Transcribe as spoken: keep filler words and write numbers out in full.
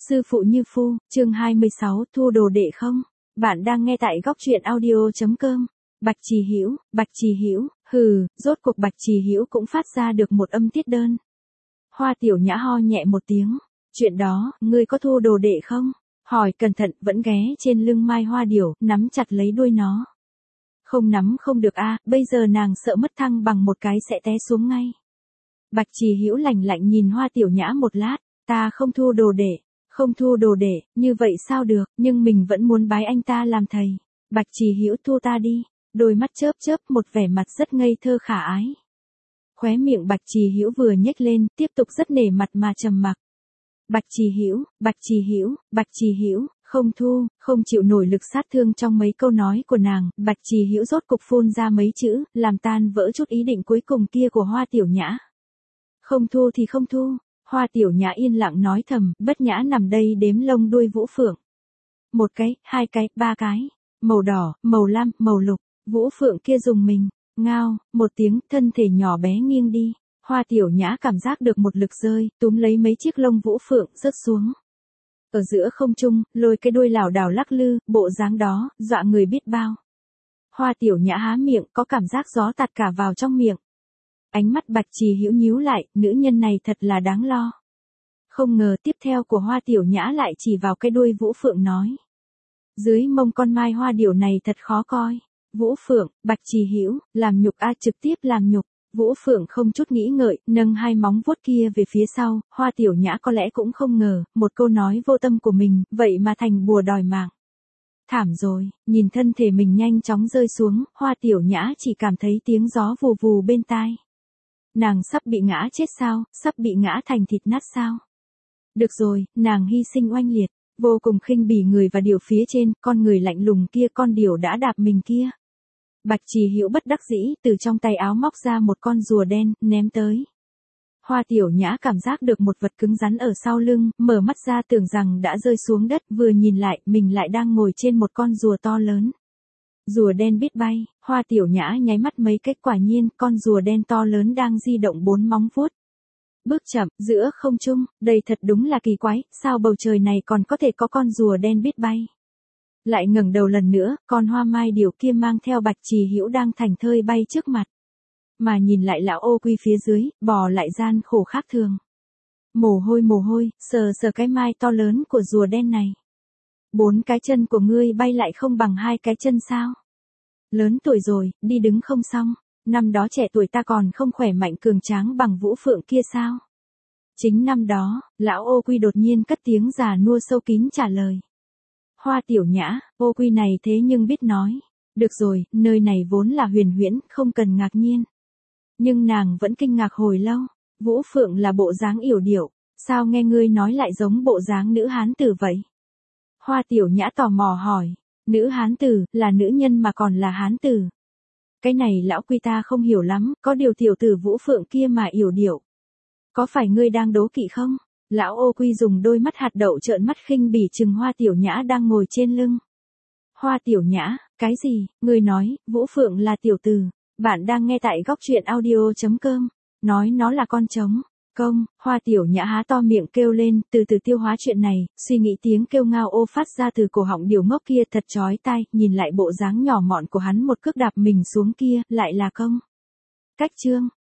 Sư phụ như phu, chương hai mươi sáu, thu đồ đệ không? Bạn đang nghe tại góc truyện audio chấm com. Bạch Trì Hữu, Bạch Trì Hữu, hừ, rốt cuộc Bạch Trì Hữu cũng phát ra được một âm tiết đơn. Hoa Tiểu Nhã ho nhẹ một tiếng, chuyện đó, ngươi có thu đồ đệ không? Hỏi cẩn thận, vẫn ghé trên lưng Mai Hoa Điểu, nắm chặt lấy đuôi nó. Không nắm không được a, bây giờ nàng sợ mất thăng bằng một cái sẽ té xuống ngay. Bạch Trì Hữu lạnh lạnh nhìn Hoa Tiểu Nhã một lát, ta không thu đồ đệ. Không thu đồ đệ, như vậy sao được, nhưng mình vẫn muốn bái anh ta làm thầy. Bạch Trì Hữu thu ta đi, đôi mắt chớp chớp một vẻ mặt rất ngây thơ khả ái. Khóe miệng Bạch Trì Hữu vừa nhếch lên, tiếp tục rất nể mặt mà trầm mặc. Bạch Trì Hữu, Bạch Trì Hữu, Bạch Trì Hữu, không thu, không chịu nổi lực sát thương trong mấy câu nói của nàng, Bạch Trì Hữu rốt cục phun ra mấy chữ, làm tan vỡ chút ý định cuối cùng kia của Hoa Tiểu Nhã. Không thu thì không thu. Hoa Tiểu Nhã yên lặng nói thầm, bất nhã nằm đây đếm lông đuôi Vũ Phượng. Một cái, hai cái, ba cái, màu đỏ, màu lam, màu lục, Vũ Phượng kia dùng mình, ngao, một tiếng, thân thể nhỏ bé nghiêng đi. Hoa Tiểu Nhã cảm giác được một lực rơi, túm lấy mấy chiếc lông Vũ Phượng rớt xuống. Ở giữa không trung, lôi cái đuôi lảo đảo lắc lư, bộ dáng đó, dọa người biết bao. Hoa Tiểu Nhã há miệng, có cảm giác gió tạt cả vào trong miệng. Ánh mắt Bạch Trì Hữu nhíu lại, nữ nhân này thật là đáng lo. Không ngờ tiếp theo của Hoa Tiểu Nhã lại chỉ vào cái đuôi Vũ Phượng nói. Dưới mông con Mai Hoa Điểu này thật khó coi. Vũ Phượng, Bạch Trì Hữu, làm nhục a, trực tiếp làm nhục. Vũ Phượng không chút nghĩ ngợi, nâng hai móng vuốt kia về phía sau, Hoa Tiểu Nhã có lẽ cũng không ngờ, một câu nói vô tâm của mình, vậy mà thành bùa đòi mạng. Thảm rồi, nhìn thân thể mình nhanh chóng rơi xuống, Hoa Tiểu Nhã chỉ cảm thấy tiếng gió vù vù bên tai. Nàng sắp bị ngã chết sao, sắp bị ngã thành thịt nát sao? Được rồi, nàng hy sinh oanh liệt, vô cùng khinh bỉ người và điểu phía trên, con người lạnh lùng kia, con điểu đã đạp mình kia. Bạch Trì Hữu bất đắc dĩ, từ trong tay áo móc ra một con rùa đen, ném tới. Hoa Tiểu Nhã cảm giác được một vật cứng rắn ở sau lưng, mở mắt ra tưởng rằng đã rơi xuống đất, vừa nhìn lại, mình lại đang ngồi trên một con rùa to lớn. Rùa đen biết bay, Hoa Tiểu Nhã nháy mắt mấy cái, quả nhiên, con rùa đen to lớn đang di động bốn móng vuốt. Bước chậm, giữa không trung, đây thật đúng là kỳ quái, sao bầu trời này còn có thể có con rùa đen biết bay. Lại ngẩng đầu lần nữa, con Hoa Mai Điểu kia mang theo Bạch Trì Hữu đang thành thơi bay trước mặt. Mà nhìn lại lão Ô Quy phía dưới, bò lại gian khổ khác thường. Mồ hôi mồ hôi, sờ sờ cái mai to lớn của rùa đen này. Bốn cái chân của ngươi bay lại không bằng hai cái chân sao? Lớn tuổi rồi, đi đứng không xong, năm đó trẻ tuổi ta còn không khỏe mạnh cường tráng bằng Vũ Phượng kia sao? Chính năm đó, lão Ô Quy đột nhiên cất tiếng già nua sâu kín trả lời. Hoa Tiểu Nhã, Ô Quy này thế nhưng biết nói. Được rồi, nơi này vốn là huyền huyễn, không cần ngạc nhiên. Nhưng nàng vẫn kinh ngạc hồi lâu. Vũ Phượng là bộ dáng yểu điệu, sao nghe ngươi nói lại giống bộ dáng nữ hán tử vậy? Hoa Tiểu Nhã tò mò hỏi. Nữ hán tử, là nữ nhân mà còn là hán tử. Cái này lão Quy ta không hiểu lắm, có điều tiểu tử Vũ Phượng kia mà yểu điệu. Có phải ngươi đang đố kỵ không? Lão Ô Quy dùng đôi mắt hạt đậu trợn mắt khinh bỉ chừng Hoa Tiểu Nhã đang ngồi trên lưng. Hoa Tiểu Nhã, cái gì? Ngươi nói, Vũ Phượng là tiểu tử. Bạn đang nghe tại góc truyện audio chấm com. Nói nó là con trống. Công, Hoa Tiểu Nhã há to miệng kêu lên, từ từ tiêu hóa chuyện này, suy nghĩ tiếng kêu ngao ô phát ra từ cổ họng điều ngốc kia thật chói tai, nhìn lại bộ dáng nhỏ mọn của hắn một cước đạp mình xuống kia, lại là công. Cách chương.